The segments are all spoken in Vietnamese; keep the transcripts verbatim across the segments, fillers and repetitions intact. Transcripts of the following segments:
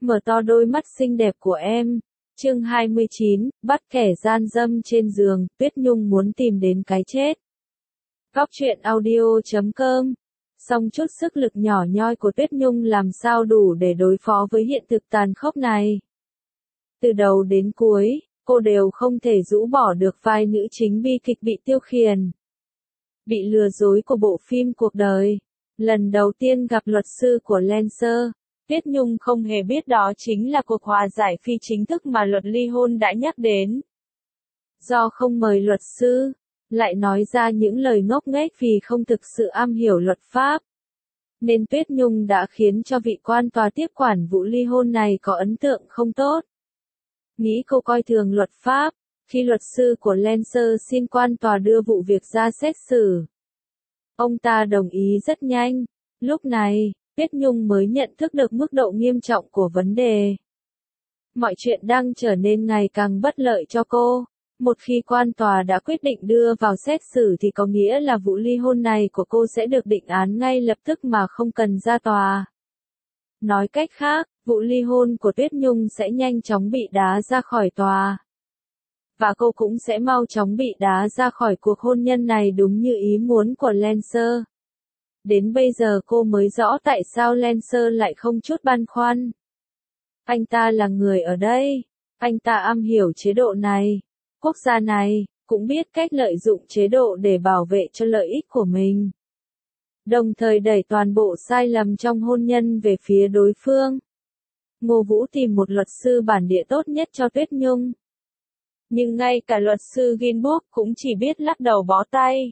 Mở to đôi mắt xinh đẹp của em. Chương hai mươi chín, bắt kẻ gian dâm trên giường, Tuyết Nhung muốn tìm đến cái chết. Góc truyện audio chấm com. Song chút sức lực nhỏ nhoi của Tuyết Nhung làm sao đủ để đối phó với hiện thực tàn khốc này. Từ đầu đến cuối, cô đều không thể rũ bỏ được vai nữ chính bi kịch bị tiêu khiển. Bị lừa dối của bộ phim cuộc đời. Lần đầu tiên gặp luật sư của Lancer, Tuyết Nhung không hề biết đó chính là cuộc hòa giải phi chính thức mà luật ly hôn đã nhắc đến. Do không mời luật sư, lại nói ra những lời ngốc nghếch vì không thực sự am hiểu luật pháp, nên Tuyết Nhung đã khiến cho vị quan tòa tiếp quản vụ ly hôn này có ấn tượng không tốt. Nghĩ cô coi thường luật pháp, khi luật sư của Lancer xin quan tòa đưa vụ việc ra xét xử, ông ta đồng ý rất nhanh. Lúc này, Tuyết Nhung mới nhận thức được mức độ nghiêm trọng của vấn đề. Mọi chuyện đang trở nên ngày càng bất lợi cho cô. Một khi quan tòa đã quyết định đưa vào xét xử thì có nghĩa là vụ ly hôn này của cô sẽ được định án ngay lập tức mà không cần ra tòa. Nói cách khác, vụ ly hôn của Tuyết Nhung sẽ nhanh chóng bị đá ra khỏi tòa. Và cô cũng sẽ mau chóng bị đá ra khỏi cuộc hôn nhân này đúng như ý muốn của Lancer. Đến bây giờ cô mới rõ tại sao Lancer lại không chút băn khoăn. Anh ta là người ở đây, anh ta am hiểu chế độ này, quốc gia này, cũng biết cách lợi dụng chế độ để bảo vệ cho lợi ích của mình. Đồng thời đẩy toàn bộ sai lầm trong hôn nhân về phía đối phương. Ngô Vũ tìm một luật sư bản địa tốt nhất cho Tuyết Nhung. Nhưng ngay cả luật sư Ginbook cũng chỉ biết lắc đầu bó tay.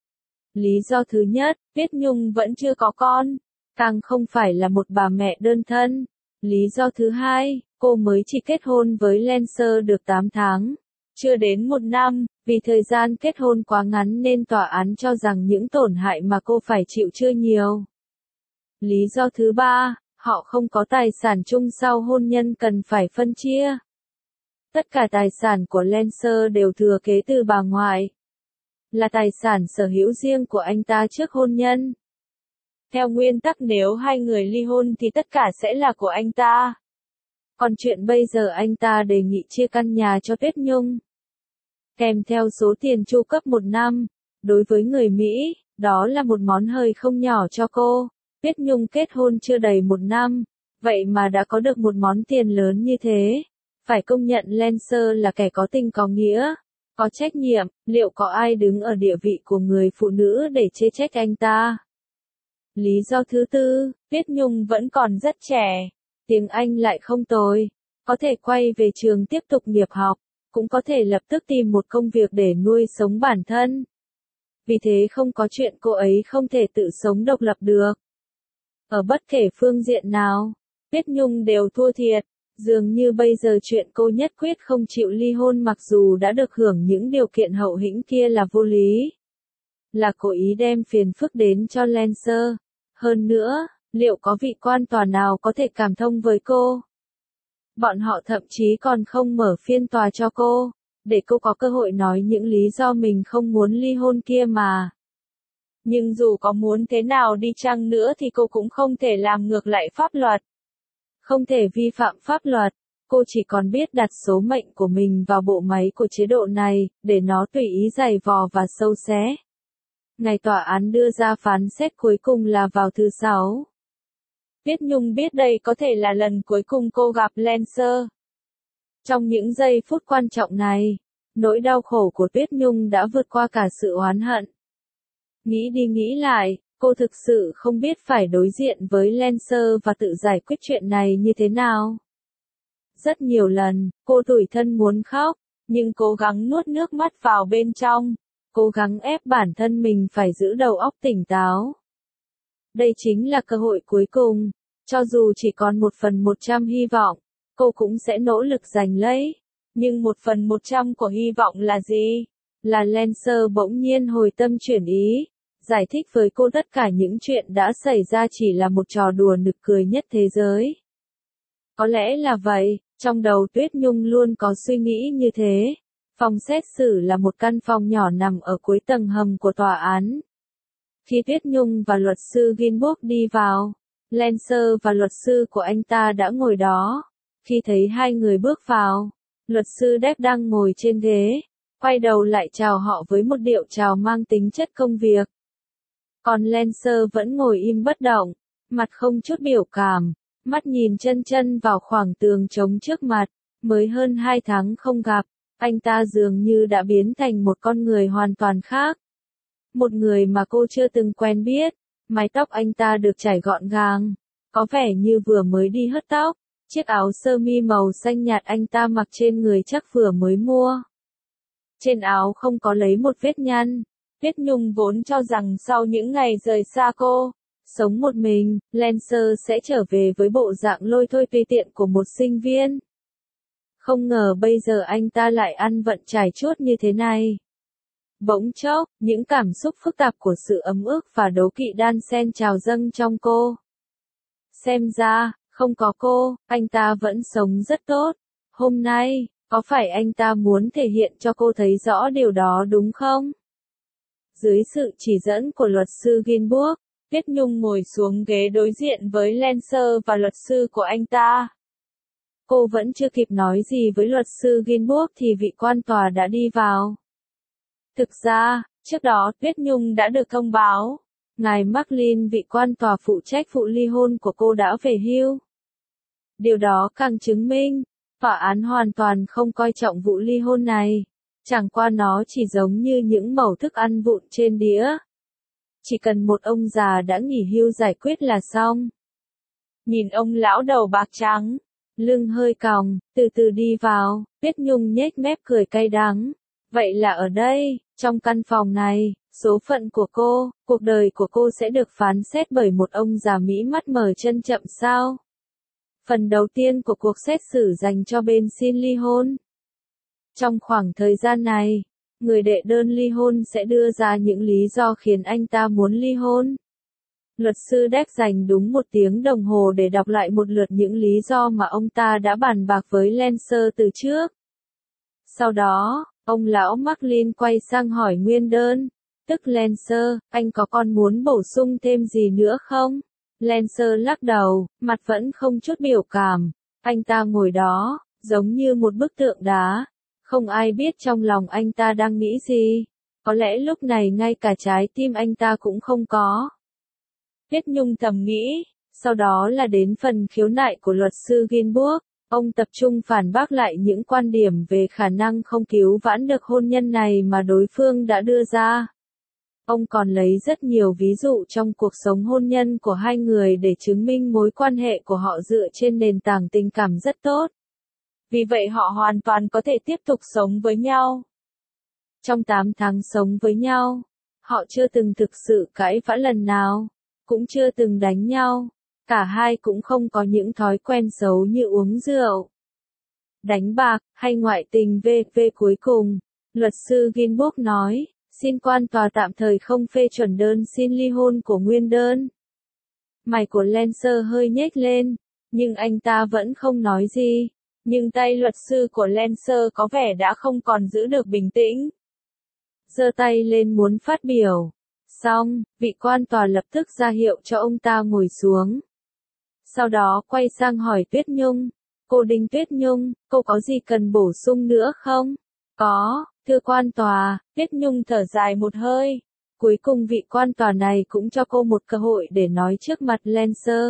Lý do thứ nhất, Tuyết Nhung vẫn chưa có con, càng không phải là một bà mẹ đơn thân. Lý do thứ hai, cô mới chỉ kết hôn với Lancer được tám tháng, chưa đến một năm, vì thời gian kết hôn quá ngắn nên tòa án cho rằng những tổn hại mà cô phải chịu chưa nhiều. Lý do thứ ba, họ không có tài sản chung sau hôn nhân cần phải phân chia. Tất cả tài sản của Lancer đều thừa kế từ bà ngoại, là tài sản sở hữu riêng của anh ta trước hôn nhân. Theo nguyên tắc nếu hai người ly hôn thì tất cả sẽ là của anh ta. Còn chuyện bây giờ anh ta đề nghị chia căn nhà cho Tuyết Nhung, kèm theo số tiền chu cấp một năm. Đối với người Mỹ, đó là một món hời không nhỏ cho cô. Tuyết Nhung kết hôn chưa đầy một năm, vậy mà đã có được một món tiền lớn như thế. Phải công nhận Lancer là kẻ có tình có nghĩa, có trách nhiệm. Liệu có ai đứng ở địa vị của người phụ nữ để chê trách anh ta? Lý do thứ tư, Tuyết Nhung vẫn còn rất trẻ, tiếng Anh lại không tồi, có thể quay về trường tiếp tục nghiệp học, cũng có thể lập tức tìm một công việc để nuôi sống bản thân. Vì thế không có chuyện cô ấy không thể tự sống độc lập được. Ở bất kể phương diện nào, Tuyết Nhung đều thua thiệt. Dường như bây giờ chuyện cô nhất quyết không chịu ly hôn mặc dù đã được hưởng những điều kiện hậu hĩnh kia là vô lý. Là cố ý đem phiền phức đến cho Lancer. Hơn nữa, liệu có vị quan tòa nào có thể cảm thông với cô? Bọn họ thậm chí còn không mở phiên tòa cho cô, để cô có cơ hội nói những lý do mình không muốn ly hôn kia mà. Nhưng dù có muốn thế nào đi chăng nữa thì cô cũng không thể làm ngược lại pháp luật. Không thể vi phạm pháp luật, cô chỉ còn biết đặt số mệnh của mình vào bộ máy của chế độ này, để nó tùy ý giày vò và sâu xé. Ngày tòa án đưa ra phán xét cuối cùng là vào thứ Sáu. Tuyết Nhung biết đây có thể là lần cuối cùng cô gặp Lancer. Trong những giây phút quan trọng này, nỗi đau khổ của Tuyết Nhung đã vượt qua cả sự oán hận. Nghĩ đi nghĩ lại, cô thực sự không biết phải đối diện với Lancer và tự giải quyết chuyện này như thế nào. Rất nhiều lần, cô tủi thân muốn khóc, nhưng cố gắng nuốt nước mắt vào bên trong, cố gắng ép bản thân mình phải giữ đầu óc tỉnh táo. Đây chính là cơ hội cuối cùng, cho dù chỉ còn một phần một trăm hy vọng, cô cũng sẽ nỗ lực giành lấy. Nhưng một phần một trăm của hy vọng là gì? Là Lancer bỗng nhiên hồi tâm chuyển ý, giải thích với cô tất cả những chuyện đã xảy ra chỉ là một trò đùa nực cười nhất thế giới. Có lẽ là vậy, trong đầu Tuyết Nhung luôn có suy nghĩ như thế. Phòng xét xử là một căn phòng nhỏ nằm ở cuối tầng hầm của tòa án. Khi Tuyết Nhung và luật sư Ginbook đi vào, Lancer và luật sư của anh ta đã ngồi đó. Khi thấy hai người bước vào, luật sư Depp đang ngồi trên ghế, quay đầu lại chào họ với một điệu chào mang tính chất công việc. Còn Lancer vẫn ngồi im bất động, mặt không chút biểu cảm, mắt nhìn chân chân vào khoảng tường trống trước mặt. Mới hơn hai tháng không gặp, anh ta dường như đã biến thành một con người hoàn toàn khác. Một người mà cô chưa từng quen biết. Mái tóc anh ta được chải gọn gàng, có vẻ như vừa mới đi hớt tóc. Chiếc áo sơ mi màu xanh nhạt anh ta mặc trên người chắc vừa mới mua. Trên áo không có lấy một vết nhăn. Tuyết Nhung vốn cho rằng sau những ngày rời xa cô, sống một mình, Lancer sẽ trở về với bộ dạng lôi thôi tùy tiện của một sinh viên. Không ngờ bây giờ anh ta lại ăn vận trải chuốt như thế này. Bỗng chốc, những cảm xúc phức tạp của sự ấm ức và đố kỵ đan xen trào dâng trong cô. Xem ra, không có cô, anh ta vẫn sống rất tốt. Hôm nay, có phải anh ta muốn thể hiện cho cô thấy rõ điều đó đúng không? Dưới sự chỉ dẫn của luật sư Ginburg, Tuyết Nhung ngồi xuống ghế đối diện với Lancer và luật sư của anh ta. Cô vẫn chưa kịp nói gì với luật sư Ginburg thì vị quan tòa đã đi vào. Thực ra, trước đó Tuyết Nhung đã được thông báo, ngài Marklin vị quan tòa phụ trách vụ ly hôn của cô đã về hưu. Điều đó càng chứng minh, tòa án hoàn toàn không coi trọng vụ ly hôn này, chẳng qua nó chỉ giống như những mẩu thức ăn vụn trên đĩa. Chỉ cần một ông già đã nghỉ hưu giải quyết là xong. Nhìn ông lão đầu bạc trắng, lưng hơi còng, từ từ đi vào, Tuyết Nhung nhếch mép cười cay đắng. Vậy là ở đây, trong căn phòng này, số phận của cô, cuộc đời của cô sẽ được phán xét bởi một ông già Mỹ mắt mờ chân chậm sao? Phần đầu tiên của cuộc xét xử dành cho bên xin ly hôn. Trong khoảng thời gian này, người đệ đơn ly hôn sẽ đưa ra những lý do khiến anh ta muốn ly hôn. Luật sư Depp dành đúng một tiếng đồng hồ để đọc lại một lượt những lý do mà ông ta đã bàn bạc với Lancer từ trước. Sau đó, ông lão Marklin quay sang hỏi nguyên đơn, tức Lancer, anh có còn muốn bổ sung thêm gì nữa không? Lancer lắc đầu, mặt vẫn không chút biểu cảm. Anh ta ngồi đó, giống như một bức tượng đá. Không ai biết trong lòng anh ta đang nghĩ gì. Có lẽ lúc này ngay cả trái tim anh ta cũng không có. Tuyết Nhung thầm nghĩ, sau đó là đến phần khiếu nại của luật sư Ginburg. Ông tập trung phản bác lại những quan điểm về khả năng không cứu vãn được hôn nhân này mà đối phương đã đưa ra. Ông còn lấy rất nhiều ví dụ trong cuộc sống hôn nhân của hai người để chứng minh mối quan hệ của họ dựa trên nền tảng tình cảm rất tốt. Vì vậy họ hoàn toàn có thể tiếp tục sống với nhau. Trong tám tháng sống với nhau, họ chưa từng thực sự cãi vã lần nào, cũng chưa từng đánh nhau. Cả hai cũng không có những thói quen xấu như uống rượu, đánh bạc, hay ngoại tình vê vê Cuối cùng, luật sư Ginburg nói, xin quan tòa tạm thời không phê chuẩn đơn xin ly hôn của nguyên đơn. Mày của Lancer hơi nhếch lên, nhưng anh ta vẫn không nói gì. Nhưng tay luật sư của Lancer có vẻ đã không còn giữ được bình tĩnh. Giơ tay lên muốn phát biểu. Xong, vị quan tòa lập tức ra hiệu cho ông ta ngồi xuống. Sau đó quay sang hỏi Tuyết Nhung. Cô Đinh Tuyết Nhung, cô có gì cần bổ sung nữa không? Có, thưa quan tòa, Tuyết Nhung thở dài một hơi. Cuối cùng vị quan tòa này cũng cho cô một cơ hội để nói trước mặt Lancer.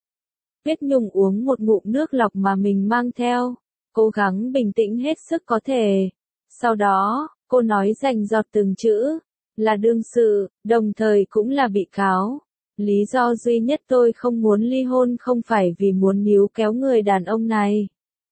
Tuyết Nhung uống một ngụm nước lọc mà mình mang theo, cố gắng bình tĩnh hết sức có thể. Sau đó, cô nói rành giọt từng chữ, là đương sự, đồng thời cũng là bị cáo. Lý do duy nhất tôi không muốn ly hôn không phải vì muốn níu kéo người đàn ông này.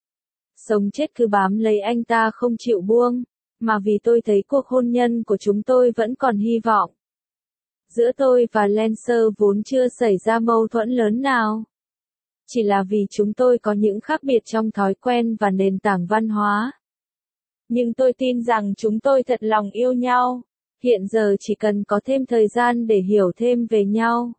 Sống chết cứ bám lấy anh ta không chịu buông, mà vì tôi thấy cuộc hôn nhân của chúng tôi vẫn còn hy vọng. Giữa tôi và Lancer vốn chưa xảy ra mâu thuẫn lớn nào. Chỉ là vì chúng tôi có những khác biệt trong thói quen và nền tảng văn hóa. Nhưng tôi tin rằng chúng tôi thật lòng yêu nhau. Hiện giờ chỉ cần có thêm thời gian để hiểu thêm về nhau.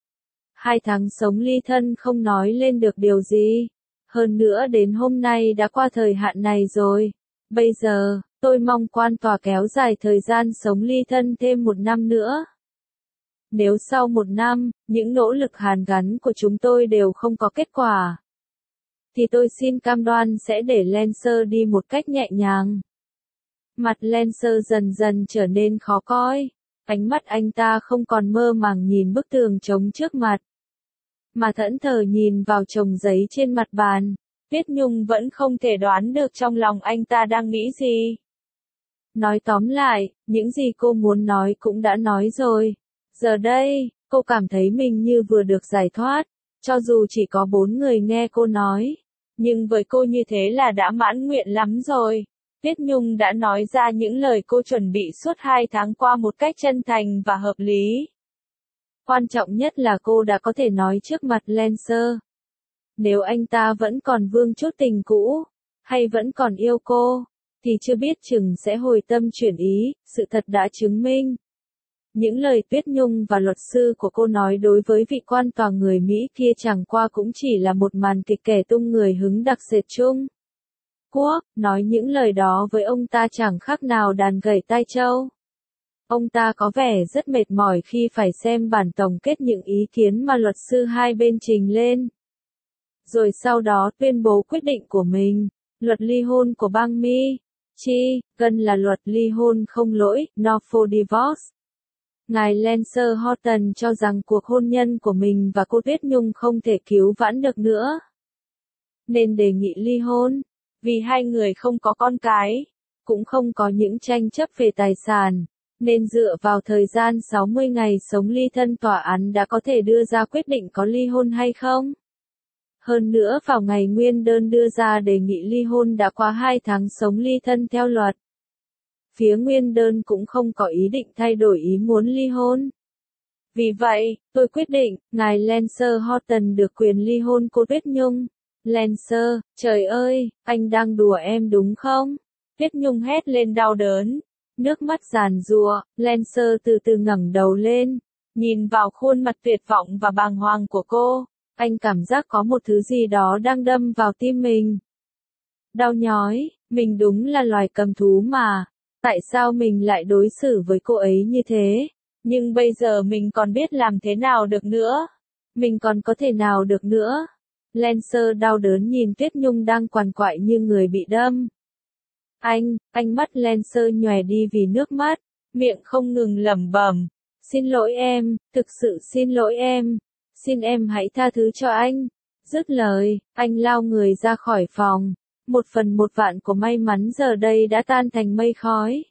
Hai tháng sống ly thân không nói lên được điều gì. Hơn nữa đến hôm nay đã qua thời hạn này rồi. Bây giờ, tôi mong quan tòa kéo dài thời gian sống ly thân thêm một năm nữa. Nếu sau một năm, những nỗ lực hàn gắn của chúng tôi đều không có kết quả, thì tôi xin cam đoan sẽ để Lancer đi một cách nhẹ nhàng. Mặt Lancer dần dần trở nên khó coi. Ánh mắt anh ta không còn mơ màng nhìn bức tường trống trước mặt, mà thẫn thờ nhìn vào chồng giấy trên mặt bàn. Tuyết Nhung vẫn không thể đoán được trong lòng anh ta đang nghĩ gì. Nói tóm lại, những gì cô muốn nói cũng đã nói rồi. Giờ đây, cô cảm thấy mình như vừa được giải thoát, cho dù chỉ có bốn người nghe cô nói. Nhưng với cô như thế là đã mãn nguyện lắm rồi. Tuyết Nhung đã nói ra những lời cô chuẩn bị suốt hai tháng qua một cách chân thành và hợp lý. Quan trọng nhất là cô đã có thể nói trước mặt Lancer. Nếu anh ta vẫn còn vương chút tình cũ, hay vẫn còn yêu cô, thì chưa biết chừng sẽ hồi tâm chuyển ý. Sự thật đã chứng minh. Những lời Tuyết Nhung và luật sư của cô nói đối với vị quan tòa người Mỹ kia chẳng qua cũng chỉ là một màn kịch kẻ tung người hứng đặc sệt chung Quốc. Nói những lời đó với ông ta chẳng khác nào đàn gảy tai trâu. Ông ta có vẻ rất mệt mỏi khi phải xem bản tổng kết những ý kiến mà luật sư hai bên trình lên. Rồi sau đó tuyên bố quyết định của mình. Luật ly hôn của bang Michigan là luật ly hôn không lỗi, no for divorce. Ngài Lancer Horton cho rằng cuộc hôn nhân của mình và cô Tuyết Nhung không thể cứu vãn được nữa, nên đề nghị ly hôn. Vì hai người không có con cái, cũng không có những tranh chấp về tài sản, nên dựa vào thời gian sáu mươi ngày sống ly thân tòa án đã có thể đưa ra quyết định có ly hôn hay không. Hơn nữa vào ngày nguyên đơn đưa ra đề nghị ly hôn đã qua hai tháng sống ly thân theo luật. Phía nguyên đơn cũng không có ý định thay đổi ý muốn ly hôn. Vì vậy, tôi quyết định, ngài Lancer Horton được quyền ly hôn cô Tuyết Nhung. Lancer, trời ơi, anh đang đùa em đúng không? Tuyết Nhung hét lên đau đớn. Nước mắt giàn giụa, Lancer từ từ ngẩng đầu lên, nhìn vào khuôn mặt tuyệt vọng và bàng hoàng của cô. Anh cảm giác có một thứ gì đó đang đâm vào tim mình. Đau nhói, mình đúng là loài cầm thú mà. Tại sao mình lại đối xử với cô ấy như thế? Nhưng bây giờ mình còn biết làm thế nào được nữa? Mình còn có thể nào được nữa? Lancer đau đớn nhìn Tuyết Nhung đang quằn quại như người bị đâm. Anh, anh mắt Lancer nhòe đi vì nước mắt, miệng không ngừng lẩm bẩm. Xin lỗi em, thực sự xin lỗi em. Xin em hãy tha thứ cho anh. Dứt lời, anh lao người ra khỏi phòng. Một phần một vạn của may mắn giờ đây đã tan thành mây khói.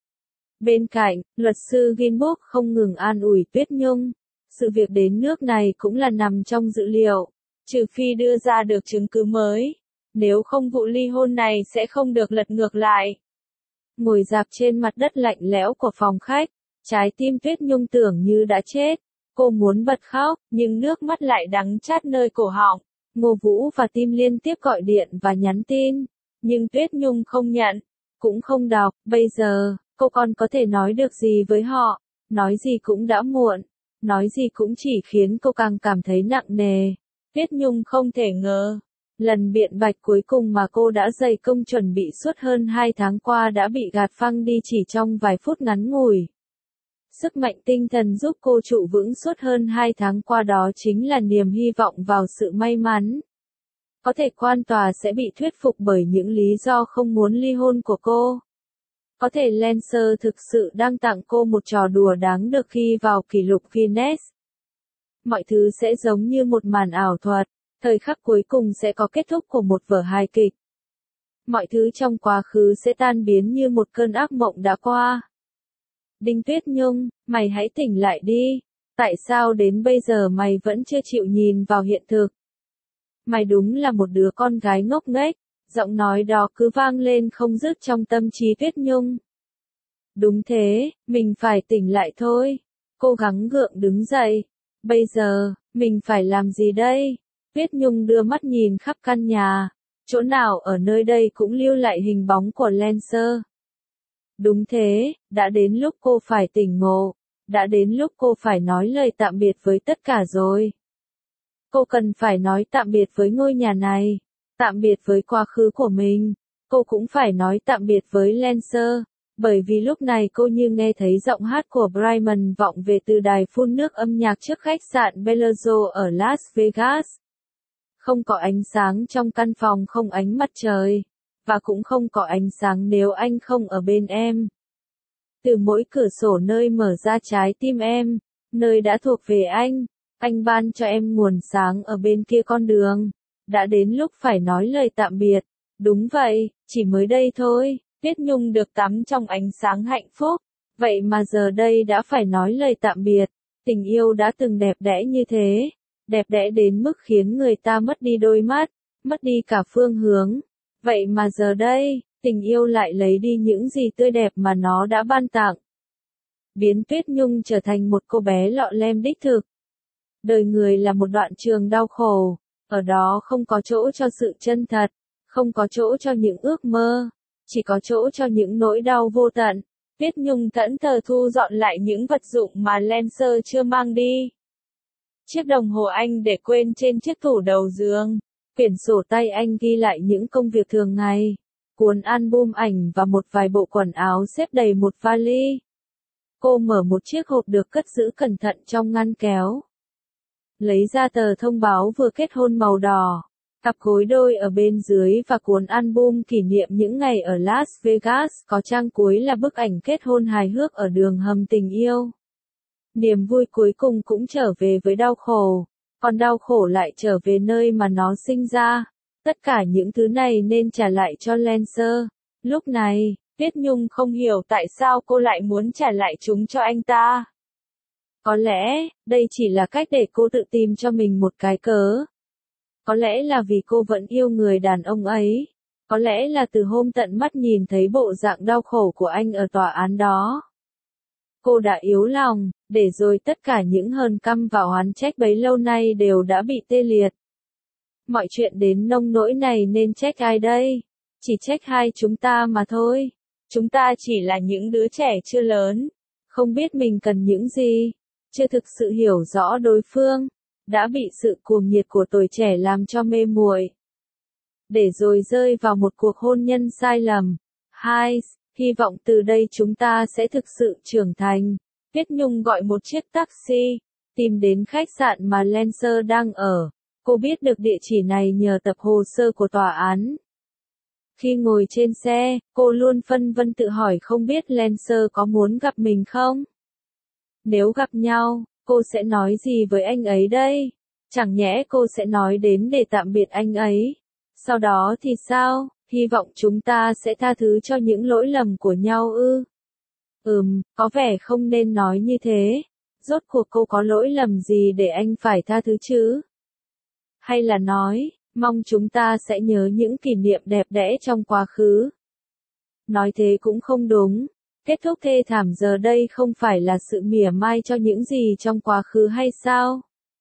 Bên cạnh, luật sư Ginbook không ngừng an ủi Tuyết Nhung. Sự việc đến nước này cũng là nằm trong dự liệu. Trừ phi đưa ra được chứng cứ mới. Nếu không vụ ly hôn này sẽ không được lật ngược lại. Ngồi dạp trên mặt đất lạnh lẽo của phòng khách, trái tim Tuyết Nhung tưởng như đã chết. Cô muốn bật khóc, nhưng nước mắt lại đắng chát nơi cổ họng. Ngô Vũ và Tim liên tiếp gọi điện và nhắn tin, nhưng Tuyết Nhung không nhận, cũng không đọc. Bây giờ, cô còn có thể nói được gì với họ? Nói gì cũng đã muộn, nói gì cũng chỉ khiến cô càng cảm thấy nặng nề. Tuyết Nhung không thể ngờ, lần biện bạch cuối cùng mà cô đã dày công chuẩn bị suốt hơn hai tháng qua đã bị gạt phăng đi chỉ trong vài phút ngắn ngủi. Sức mạnh tinh thần giúp cô trụ vững suốt hơn hai tháng qua đó chính là niềm hy vọng vào sự may mắn. Có thể quan tòa sẽ bị thuyết phục bởi những lý do không muốn ly hôn của cô. Có thể Lancer thực sự đang tặng cô một trò đùa đáng được ghi vào kỷ lục Guinness. Mọi thứ sẽ giống như một màn ảo thuật, thời khắc cuối cùng sẽ có kết thúc của một vở hài kịch. Mọi thứ trong quá khứ sẽ tan biến như một cơn ác mộng đã qua. Đinh Tuyết Nhung, mày hãy tỉnh lại đi. Tại sao đến bây giờ mày vẫn chưa chịu nhìn vào hiện thực? Mày đúng là một đứa con gái ngốc nghếch. Giọng nói đó cứ vang lên không dứt trong tâm trí Tuyết Nhung. Đúng thế, mình phải tỉnh lại thôi. Cô gắng gượng đứng dậy. Bây giờ, mình phải làm gì đây? Tuyết Nhung đưa mắt nhìn khắp căn nhà. Chỗ nào ở nơi đây cũng lưu lại hình bóng của Lancer. Đúng thế, đã đến lúc cô phải tỉnh ngộ. Đã đến lúc cô phải nói lời tạm biệt với tất cả rồi. Cô cần phải nói tạm biệt với ngôi nhà này. Tạm biệt với quá khứ của mình. Cô cũng phải nói tạm biệt với Lancer. Bởi vì lúc này cô như nghe thấy giọng hát của Bryan vọng về từ đài phun nước âm nhạc trước khách sạn Bellagio ở Las Vegas. Không có ánh sáng trong căn phòng, không ánh mặt trời, và cũng không có ánh sáng nếu anh không ở bên em. Từ mỗi cửa sổ nơi mở ra trái tim em, nơi đã thuộc về anh, anh ban cho em nguồn sáng ở bên kia con đường. Đã đến lúc phải nói lời tạm biệt. Đúng vậy, chỉ mới đây thôi, Tuyết Nhung được tắm trong ánh sáng hạnh phúc. Vậy mà giờ đây đã phải nói lời tạm biệt. Tình yêu đã từng đẹp đẽ như thế. Đẹp đẽ đến mức khiến người ta mất đi đôi mắt, mất đi cả phương hướng. Vậy mà giờ đây, tình yêu lại lấy đi những gì tươi đẹp mà nó đã ban tặng. Biến Tuyết Nhung trở thành một cô bé lọ lem đích thực. Đời người là một đoạn trường đau khổ, ở đó không có chỗ cho sự chân thật, không có chỗ cho những ước mơ, chỉ có chỗ cho những nỗi đau vô tận. Tuyết Nhung thẫn thờ thu dọn lại những vật dụng mà Lancer chưa mang đi. Chiếc đồng hồ anh để quên trên chiếc tủ đầu giường, quyển sổ tay anh ghi lại những công việc thường ngày, cuốn album ảnh và một vài bộ quần áo xếp đầy một vali. Cô mở một chiếc hộp được cất giữ cẩn thận trong ngăn kéo. Lấy ra tờ thông báo vừa kết hôn màu đỏ, cặp gối đôi ở bên dưới và cuốn album kỷ niệm những ngày ở Las Vegas, có trang cuối là bức ảnh kết hôn hài hước ở đường hầm tình yêu. Niềm vui cuối cùng cũng trở về với đau khổ, còn đau khổ lại trở về nơi mà nó sinh ra. Tất cả những thứ này nên trả lại cho Lancer. Lúc này, Tuyết Nhung không hiểu tại sao cô lại muốn trả lại chúng cho anh ta. Có lẽ, đây chỉ là cách để cô tự tìm cho mình một cái cớ. Có lẽ là vì cô vẫn yêu người đàn ông ấy. Có lẽ là từ hôm tận mắt nhìn thấy bộ dạng đau khổ của anh ở tòa án đó. Cô đã yếu lòng, để rồi tất cả những hờn căm và oán trách bấy lâu nay đều đã bị tê liệt. Mọi chuyện đến nông nỗi này nên trách ai đây? Chỉ trách hai chúng ta mà thôi. Chúng ta chỉ là những đứa trẻ chưa lớn, không biết mình cần những gì, chưa thực sự hiểu rõ đối phương, đã bị sự cuồng nhiệt của tuổi trẻ làm cho mê muội, để rồi rơi vào một cuộc hôn nhân sai lầm. Hai, hy vọng từ đây chúng ta sẽ thực sự trưởng thành. Tuyết Nhung gọi một chiếc taxi, tìm đến khách sạn mà Lancer đang ở. Cô biết được địa chỉ này nhờ tập hồ sơ của tòa án. Khi ngồi trên xe, cô luôn phân vân tự hỏi không biết Lancer có muốn gặp mình không? Nếu gặp nhau, cô sẽ nói gì với anh ấy đây? Chẳng nhẽ cô sẽ nói đến để tạm biệt anh ấy? Sau đó thì sao? Hy vọng chúng ta sẽ tha thứ cho những lỗi lầm của nhau ư? Ừm, có vẻ không nên nói như thế. Rốt cuộc cô có lỗi lầm gì để anh phải tha thứ chứ? Hay là nói, mong chúng ta sẽ nhớ những kỷ niệm đẹp đẽ trong quá khứ? Nói thế cũng không đúng. Kết thúc thê thảm giờ đây không phải là sự mỉa mai cho những gì trong quá khứ hay sao?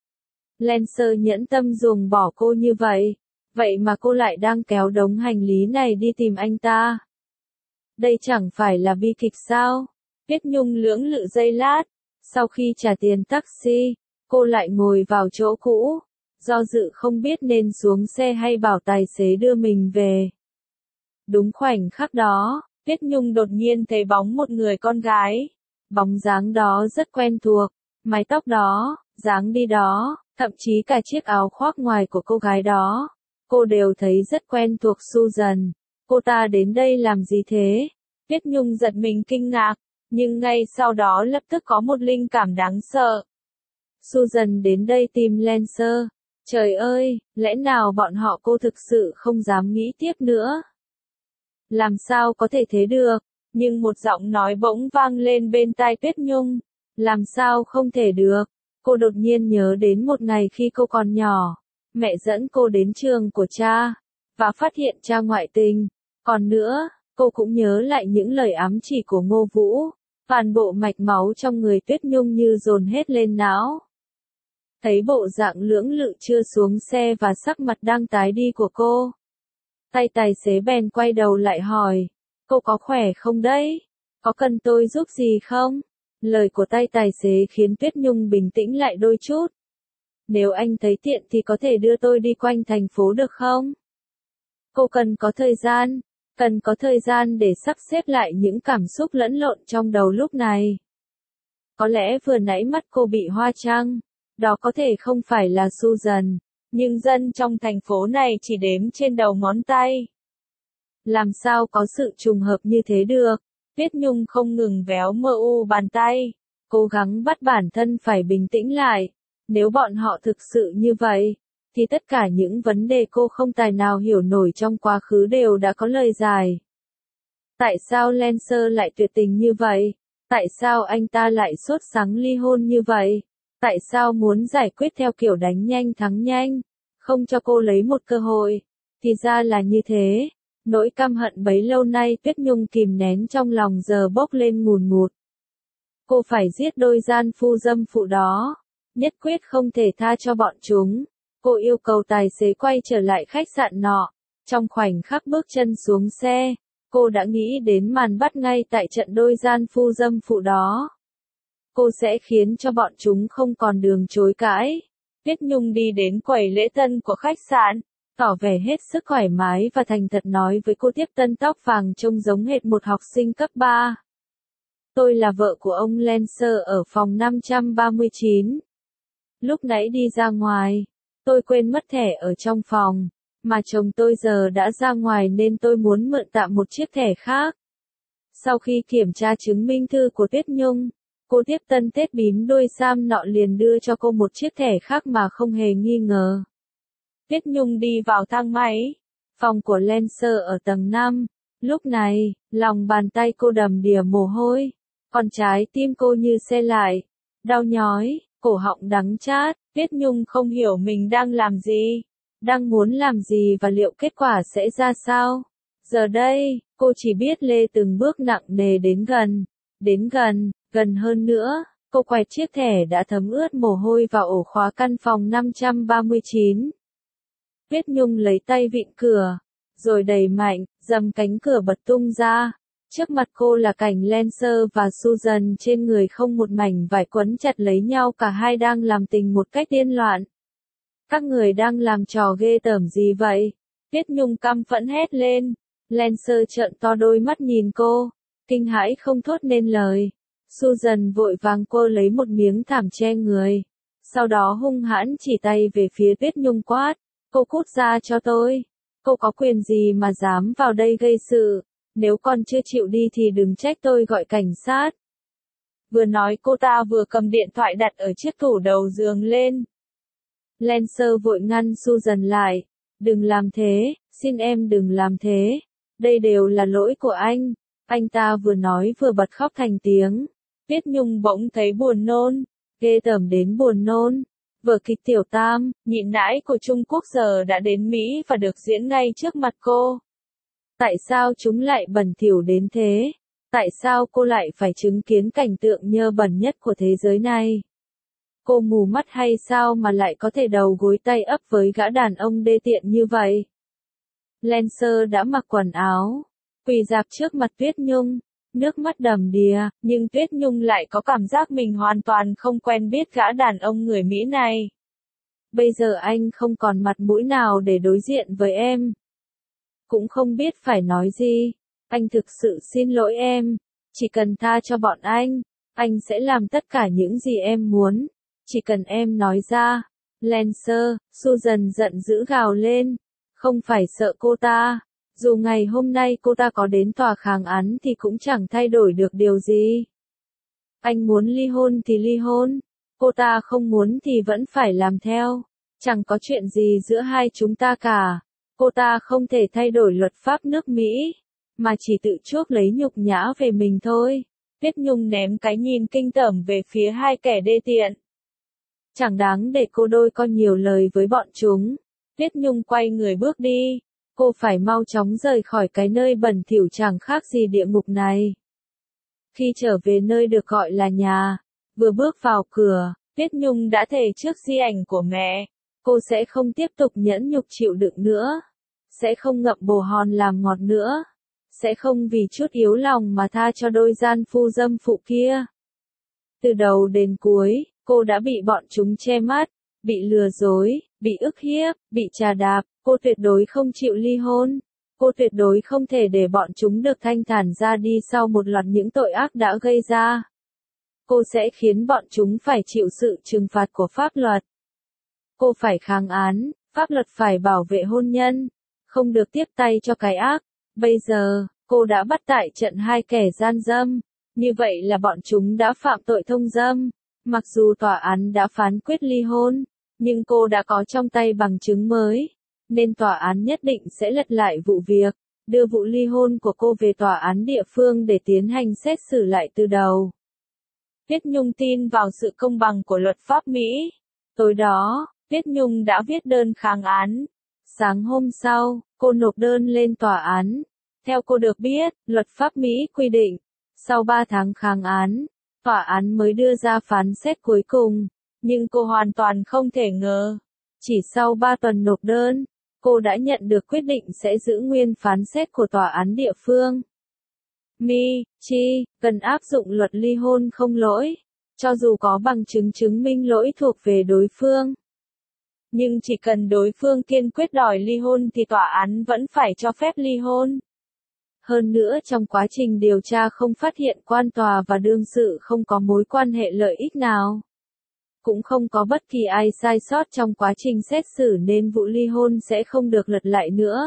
Lancer nhẫn tâm ruồng bỏ cô như vậy. Vậy mà cô lại đang kéo đống hành lý này đi tìm anh ta. Đây chẳng phải là bi kịch sao? Tuyết Nhung lưỡng lự giây lát. Sau khi trả tiền taxi, cô lại ngồi vào chỗ cũ. Do dự không biết nên xuống xe hay bảo tài xế đưa mình về. Đúng khoảnh khắc đó, Tuyết Nhung đột nhiên thấy bóng một người con gái. Bóng dáng đó rất quen thuộc. Mái tóc đó, dáng đi đó, thậm chí cả chiếc áo khoác ngoài của cô gái đó. Cô đều thấy rất quen thuộc. Susan. Cô ta đến đây làm gì thế? Tuyết Nhung giật mình kinh ngạc, nhưng ngay sau đó lập tức có một linh cảm đáng sợ. Susan đến đây tìm Lancer. Trời ơi, lẽ nào bọn họ cô thực sự không dám nghĩ tiếp nữa? Làm sao có thể thế được? Nhưng một giọng nói bỗng vang lên bên tai Tuyết Nhung. Làm sao không thể được? Cô đột nhiên nhớ đến một ngày khi cô còn nhỏ. Mẹ dẫn cô đến trường của cha, và phát hiện cha ngoại tình. Còn nữa, cô cũng nhớ lại những lời ám chỉ của Ngô Vũ. Toàn bộ mạch máu trong người Tuyết Nhung như dồn hết lên não. Thấy bộ dạng lưỡng lự chưa xuống xe và sắc mặt đang tái đi của cô. Tay tài xế bèn quay đầu lại hỏi, cô có khỏe không đấy? Có cần tôi giúp gì không? Lời của tay tài xế khiến Tuyết Nhung bình tĩnh lại đôi chút. Nếu anh thấy tiện thì có thể đưa tôi đi quanh thành phố được không? Cô cần có thời gian, Cần có thời gian để sắp xếp lại những cảm xúc lẫn lộn trong đầu lúc này. Có lẽ vừa nãy mắt cô bị hoa chăng, đó có thể không phải là Susan, nhưng dân trong thành phố này chỉ đếm trên đầu ngón tay. Làm sao có sự trùng hợp như thế được? Tuyết Nhung không ngừng véo mờ u bàn tay, cố gắng bắt bản thân phải bình tĩnh lại. Nếu bọn họ thực sự như vậy, thì tất cả những vấn đề cô không tài nào hiểu nổi trong quá khứ đều đã có lời giải. Tại sao Lancer lại tuyệt tình như vậy? Tại sao anh ta lại sốt sắng ly hôn như vậy? Tại sao muốn giải quyết theo kiểu đánh nhanh thắng nhanh, không cho cô lấy một cơ hội? Thì ra là như thế. Nỗi căm hận bấy lâu nay Tuyết Nhung kìm nén trong lòng giờ bốc lên ngùn ngụt. Cô phải giết đôi gian phu dâm phụ đó. Nhất quyết không thể tha cho bọn chúng. Cô yêu cầu tài xế quay trở lại khách sạn nọ. Trong khoảnh khắc bước chân xuống xe, cô đã nghĩ đến màn bắt ngay tại trận đôi gian phu dâm phụ đó. Cô sẽ khiến cho bọn chúng không còn đường chối cãi. Tuyết Nhung đi đến quầy lễ tân của khách sạn, tỏ vẻ hết sức thoải mái và thành thật nói với cô tiếp tân tóc vàng trông giống hệt một học sinh cấp ba. Tôi là vợ của ông Lancer ở phòng năm trăm ba mươi chín. Lúc nãy đi ra ngoài, tôi quên mất thẻ ở trong phòng, mà chồng tôi giờ đã ra ngoài nên tôi muốn mượn tạm một chiếc thẻ khác. Sau khi kiểm tra chứng minh thư của Tuyết Nhung, cô tiếp tân tết bím đôi sam nọ liền đưa cho cô một chiếc thẻ khác mà không hề nghi ngờ. Tuyết Nhung đi vào thang máy. Phòng của Lancer ở tầng năm. Lúc này, lòng bàn tay cô đầm đìa mồ hôi. Còn trái tim cô như xe lại. Đau nhói, cổ họng đắng chát. Tuyết Nhung không hiểu mình đang làm gì. Đang muốn làm gì và liệu kết quả sẽ ra sao. Giờ đây, cô chỉ biết lê từng bước nặng nề đến gần. Đến gần, gần hơn nữa. Cô quẹt chiếc thẻ đã thấm ướt mồ hôi vào ổ khóa căn phòng năm trăm ba mươi chín. Tuyết Nhung lấy tay vịn cửa, rồi đẩy mạnh, dầm cánh cửa bật tung ra. Trước mặt cô là cảnh Lancer và Susan trên người không một mảnh vải quấn chặt lấy nhau, cả hai đang làm tình một cách điên loạn. Các người đang làm trò ghê tởm gì vậy? Tuyết Nhung căm phẫn hét lên. Lancer trợn to đôi mắt nhìn cô, kinh hãi không thốt nên lời. Susan vội vàng cô lấy một miếng thảm che người, sau đó hung hãn chỉ tay về phía Tuyết Nhung quát. Cô cút ra cho tôi. Cô có quyền gì mà dám vào đây gây sự? Nếu con chưa chịu đi thì đừng trách tôi gọi cảnh sát. Vừa nói cô ta vừa cầm điện thoại đặt ở chiếc tủ đầu giường lên. Lancer vội ngăn Susan lại. Đừng làm thế, xin em đừng làm thế. Đây đều là lỗi của anh. Anh ta vừa nói vừa bật khóc thành tiếng. Tuyết Nhung bỗng thấy buồn nôn. Ghê tởm đến buồn nôn. Vở kịch Tiểu Tam, nhịn nãi của Trung Quốc giờ đã đến Mỹ và được diễn ngay trước mặt cô. Tại sao chúng lại bẩn thỉu đến thế? Tại sao cô lại phải chứng kiến cảnh tượng nhơ bẩn nhất của thế giới này? Cô mù mắt hay sao mà lại có thể đầu gối tay ấp với gã đàn ông đê tiện như vậy? Lancer đã mặc quần áo, quỳ rạp trước mặt Tuyết Nhung, nước mắt đầm đìa, nhưng Tuyết Nhung lại có cảm giác mình hoàn toàn không quen biết gã đàn ông người Mỹ này. Bây giờ anh không còn mặt mũi nào để đối diện với em. Cũng không biết phải nói gì. Anh thực sự xin lỗi em. Chỉ cần tha cho bọn anh, anh sẽ làm tất cả những gì em muốn. Chỉ cần em nói ra. Lancer, Susan giận dữ gào lên. Không phải sợ cô ta. Dù ngày hôm nay cô ta có đến tòa kháng án thì cũng chẳng thay đổi được điều gì. Anh muốn ly hôn thì ly hôn. Cô ta không muốn thì vẫn phải làm theo. Chẳng có chuyện gì giữa hai chúng ta cả. Cô ta không thể thay đổi luật pháp nước Mỹ, mà chỉ tự chuốc lấy nhục nhã về mình thôi. Tuyết Nhung ném cái nhìn kinh tởm về phía hai kẻ đê tiện. Chẳng đáng để cô đôi co nhiều lời với bọn chúng. Tuyết Nhung quay người bước đi. Cô phải mau chóng rời khỏi cái nơi bẩn thỉu chẳng khác gì địa ngục này. Khi trở về nơi được gọi là nhà, vừa bước vào cửa, Tuyết Nhung đã thề trước di ảnh của mẹ. Cô sẽ không tiếp tục nhẫn nhục chịu đựng nữa. Sẽ không ngậm bồ hòn làm ngọt nữa. Sẽ không vì chút yếu lòng mà tha cho đôi gian phu dâm phụ kia. Từ đầu đến cuối, cô đã bị bọn chúng che mắt, bị lừa dối, bị ức hiếp, bị trà đạp. Cô tuyệt đối không chịu ly hôn. Cô tuyệt đối không thể để bọn chúng được thanh thản ra đi sau một loạt những tội ác đã gây ra. Cô sẽ khiến bọn chúng phải chịu sự trừng phạt của pháp luật. Cô phải kháng án, pháp luật phải bảo vệ hôn nhân, không được tiếp tay cho cái ác. Bây giờ, cô đã bắt tại trận hai kẻ gian dâm, như vậy là bọn chúng đã phạm tội thông dâm. Mặc dù tòa án đã phán quyết ly hôn, nhưng cô đã có trong tay bằng chứng mới, nên tòa án nhất định sẽ lật lại vụ việc, đưa vụ ly hôn của cô về tòa án địa phương để tiến hành xét xử lại từ đầu. Tuyết Nhung tin vào sự công bằng của luật pháp Mỹ. Tối đó, Tuyết Nhung đã viết đơn kháng án. Sáng hôm sau, cô nộp đơn lên tòa án. Theo cô được biết, luật pháp Mỹ quy định, sau ba tháng kháng án, tòa án mới đưa ra phán xét cuối cùng. Nhưng cô hoàn toàn không thể ngờ. Chỉ sau ba tuần nộp đơn, cô đã nhận được quyết định sẽ giữ nguyên phán xét của tòa án địa phương. Mi, Chi, cần áp dụng luật ly hôn không lỗi, cho dù có bằng chứng chứng minh lỗi thuộc về đối phương. Nhưng chỉ cần đối phương kiên quyết đòi ly hôn thì tòa án vẫn phải cho phép ly hôn. Hơn nữa trong quá trình điều tra không phát hiện quan tòa và đương sự không có mối quan hệ lợi ích nào. Cũng không có bất kỳ ai sai sót trong quá trình xét xử nên vụ ly hôn sẽ không được lật lại nữa.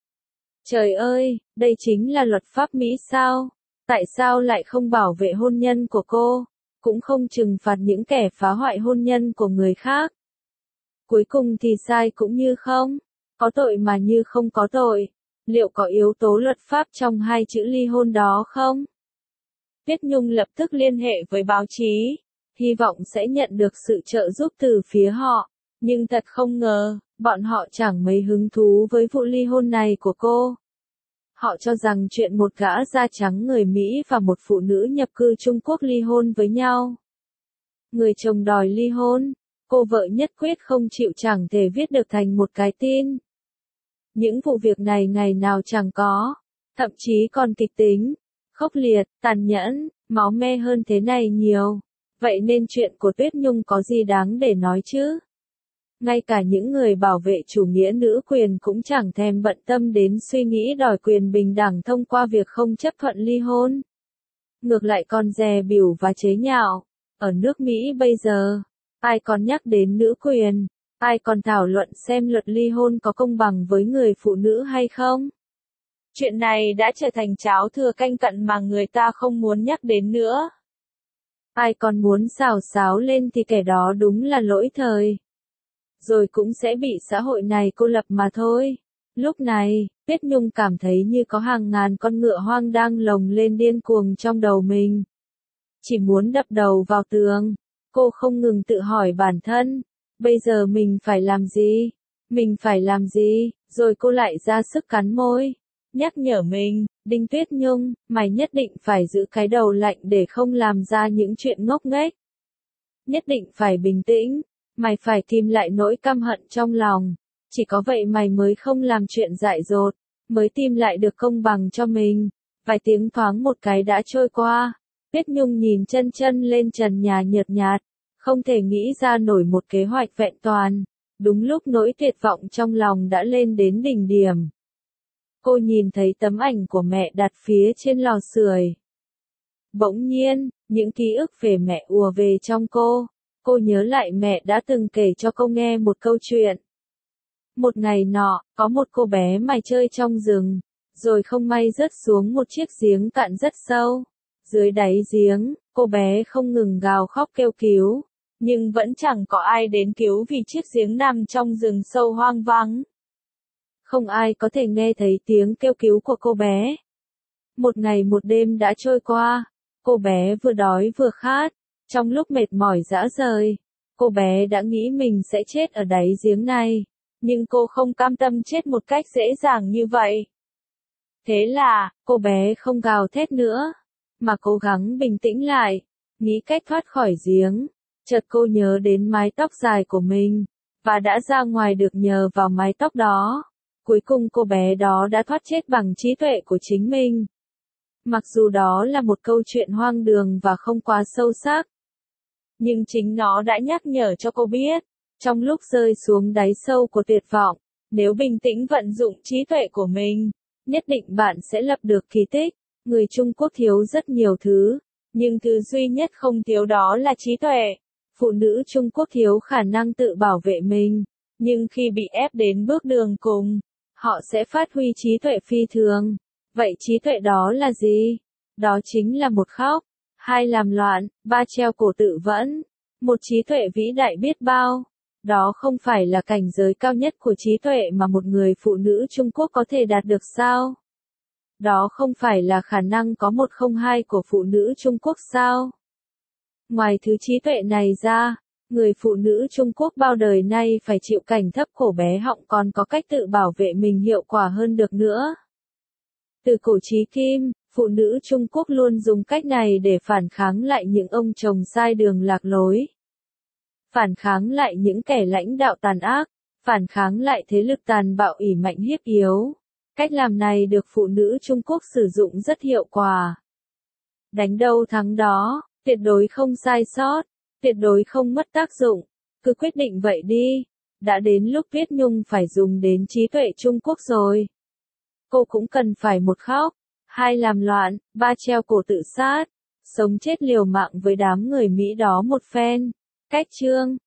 Trời ơi, đây chính là luật pháp Mỹ sao? Tại sao lại không bảo vệ hôn nhân của cô? Cũng không trừng phạt những kẻ phá hoại hôn nhân của người khác. Cuối cùng thì sai cũng như không. Có tội mà như không có tội. Liệu có yếu tố luật pháp trong hai chữ ly hôn đó không? Tuyết Nhung lập tức liên hệ với báo chí, hy vọng sẽ nhận được sự trợ giúp từ phía họ. Nhưng thật không ngờ, bọn họ chẳng mấy hứng thú với vụ ly hôn này của cô. Họ cho rằng chuyện một gã da trắng người Mỹ và một phụ nữ nhập cư Trung Quốc ly hôn với nhau. Người chồng đòi ly hôn, cô vợ nhất quyết không chịu chẳng thể viết được thành một cái tin. Những vụ việc này ngày nào chẳng có, thậm chí còn kịch tính, khốc liệt, tàn nhẫn, máu me hơn thế này nhiều. Vậy nên chuyện của Tuyết Nhung có gì đáng để nói chứ? Ngay cả những người bảo vệ chủ nghĩa nữ quyền cũng chẳng thèm bận tâm đến suy nghĩ đòi quyền bình đẳng thông qua việc không chấp thuận ly hôn. Ngược lại còn dè bỉu và chế nhạo. Ở nước Mỹ bây giờ, ai còn nhắc đến nữ quyền? Ai còn thảo luận xem luật ly hôn có công bằng với người phụ nữ hay không? Chuyện này đã trở thành cháo thừa canh cặn mà người ta không muốn nhắc đến nữa. Ai còn muốn xào xáo lên thì kẻ đó đúng là lỗi thời. Rồi cũng sẽ bị xã hội này cô lập mà thôi. Lúc này, Tuyết Nhung cảm thấy như có hàng ngàn con ngựa hoang đang lồng lên điên cuồng trong đầu mình. Chỉ muốn đập đầu vào tường. Cô không ngừng tự hỏi bản thân. Bây giờ mình phải làm gì? Mình phải làm gì? Rồi cô lại ra sức cắn môi. Nhắc nhở mình, Đinh Tuyết Nhung, mày nhất định phải giữ cái đầu lạnh để không làm ra những chuyện ngốc nghếch. Nhất định phải bình tĩnh. Mày phải kìm lại nỗi căm hận trong lòng. Chỉ có vậy mày mới không làm chuyện dại dột, mới tìm lại được công bằng cho mình. Vài tiếng thoáng một cái đã trôi qua. Tuyết Nhung nhìn chân chân lên trần nhà nhợt nhạt, không thể nghĩ ra nổi một kế hoạch vẹn toàn. Đúng lúc nỗi tuyệt vọng trong lòng đã lên đến đỉnh điểm. Cô nhìn thấy tấm ảnh của mẹ đặt phía trên lò sưởi. Bỗng nhiên, những ký ức về mẹ ùa về trong cô. Cô nhớ lại mẹ đã từng kể cho cô nghe một câu chuyện. Một ngày nọ, có một cô bé mải chơi trong rừng, rồi không may rớt xuống một chiếc giếng cạn rất sâu. Dưới đáy giếng, cô bé không ngừng gào khóc kêu cứu, nhưng vẫn chẳng có ai đến cứu vì chiếc giếng nằm trong rừng sâu hoang vắng. Không ai có thể nghe thấy tiếng kêu cứu của cô bé. Một ngày một đêm đã trôi qua, cô bé vừa đói vừa khát. Trong lúc mệt mỏi rã rời, cô bé đã nghĩ mình sẽ chết ở đáy giếng này, nhưng cô không cam tâm chết một cách dễ dàng như vậy. Thế là, cô bé không gào thét nữa, mà cố gắng bình tĩnh lại, nghĩ cách thoát khỏi giếng. Chợt cô nhớ đến mái tóc dài của mình, và đã ra ngoài được nhờ vào mái tóc đó. Cuối cùng cô bé đó đã thoát chết bằng trí tuệ của chính mình. Mặc dù đó là một câu chuyện hoang đường và không quá sâu sắc, nhưng chính nó đã nhắc nhở cho cô biết, trong lúc rơi xuống đáy sâu của tuyệt vọng, nếu bình tĩnh vận dụng trí tuệ của mình, nhất định bạn sẽ lập được kỳ tích. Người Trung Quốc thiếu rất nhiều thứ, nhưng thứ duy nhất không thiếu đó là trí tuệ. Phụ nữ Trung Quốc thiếu khả năng tự bảo vệ mình, nhưng khi bị ép đến bước đường cùng, họ sẽ phát huy trí tuệ phi thường. Vậy trí tuệ đó là gì? Đó chính là một khóc, hai làm loạn, ba treo cổ tự vẫn. Một trí tuệ vĩ đại biết bao. Đó không phải là cảnh giới cao nhất của trí tuệ mà một người phụ nữ Trung Quốc có thể đạt được sao? Đó không phải là khả năng có một không hai của phụ nữ Trung Quốc sao? Ngoài thứ trí tuệ này ra, người phụ nữ Trung Quốc bao đời nay phải chịu cảnh thấp cổ bé họng còn có cách tự bảo vệ mình hiệu quả hơn được nữa. Từ cổ chí kim, phụ nữ Trung Quốc luôn dùng cách này để phản kháng lại những ông chồng sai đường lạc lối. Phản kháng lại những kẻ lãnh đạo tàn ác, phản kháng lại thế lực tàn bạo ỷ mạnh hiếp yếu. Cách làm này được phụ nữ Trung Quốc sử dụng rất hiệu quả. Đánh đâu thắng đó, tuyệt đối không sai sót, tuyệt đối không mất tác dụng. Cứ quyết định vậy đi. Đã đến lúc Tuyết Nhung phải dùng đến trí tuệ Trung Quốc rồi. Cô cũng cần phải một khóc, hai làm loạn, ba treo cổ tự sát, sống chết liều mạng với đám người Mỹ đó một phen. Cách chương